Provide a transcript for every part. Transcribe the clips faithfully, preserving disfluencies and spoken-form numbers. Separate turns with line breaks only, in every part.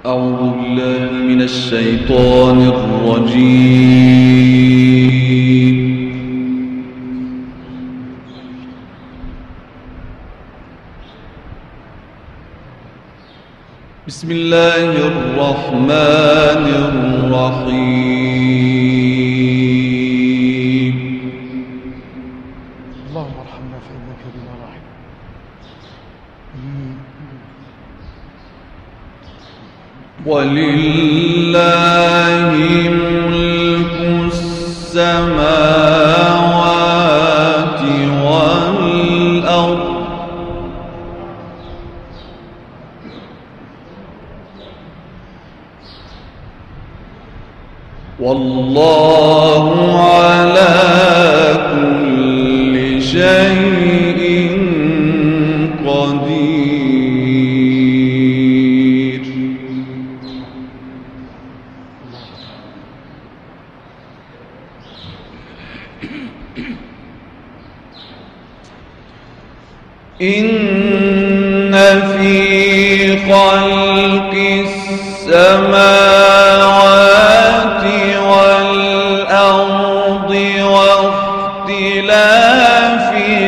أعوذ بالله من الشيطان الرجيم. بسم الله الرحمن الرحيم.
اللهم ارحمنا فإنك بنا راحم.
ولله ملك السماوات والأرض والله على كل شيء قدير. إن في خلق السماوات والأرض واختلاف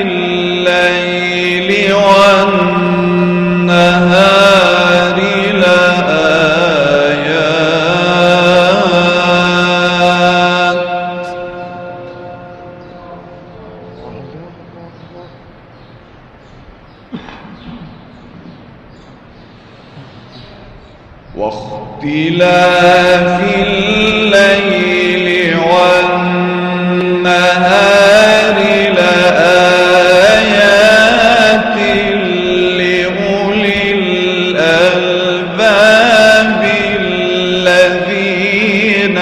الليل والنهار لآيات واختلاف الليل والنهار لآيات لأولي الألباب الذين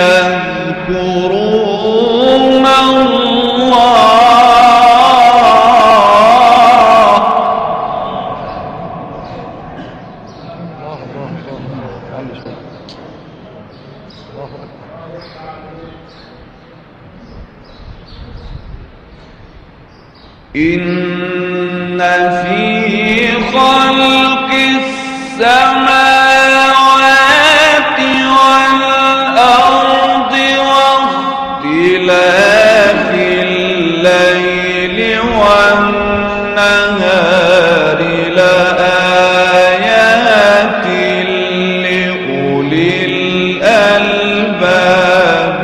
يذكرون الله إن في خلق السماوات والأرض واختلاف الليل والنهار لآيات لأولي الألباب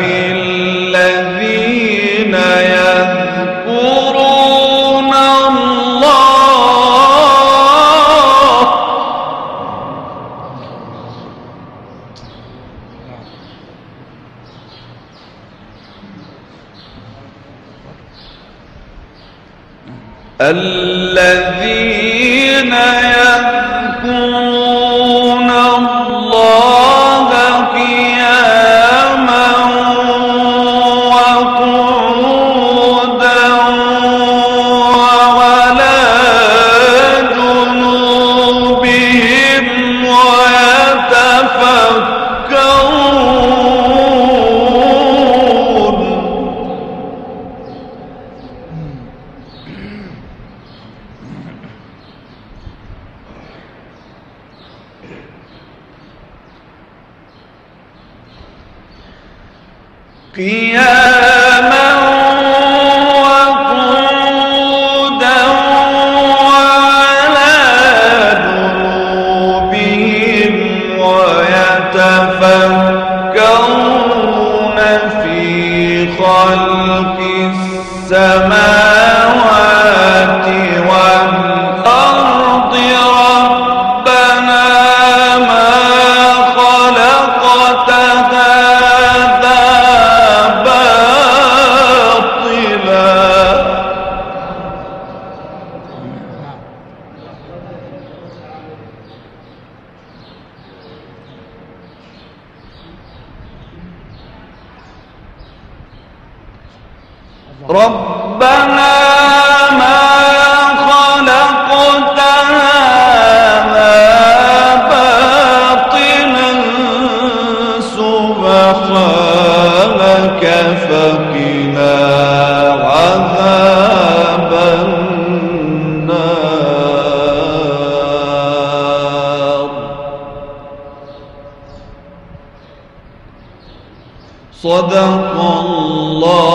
الذين يذكرون الذين يذكرون الله قياما وقعودا وعلى جنوبهم ويتفكرون. قياما وقعودا وعلى جنوبهم ويتفكرون في خلق السماوات والأرض ربنا ما خلقت هذا ربنا ما خلقت هذا باطلا سبحانك فقنا عذاب النار. صدق الله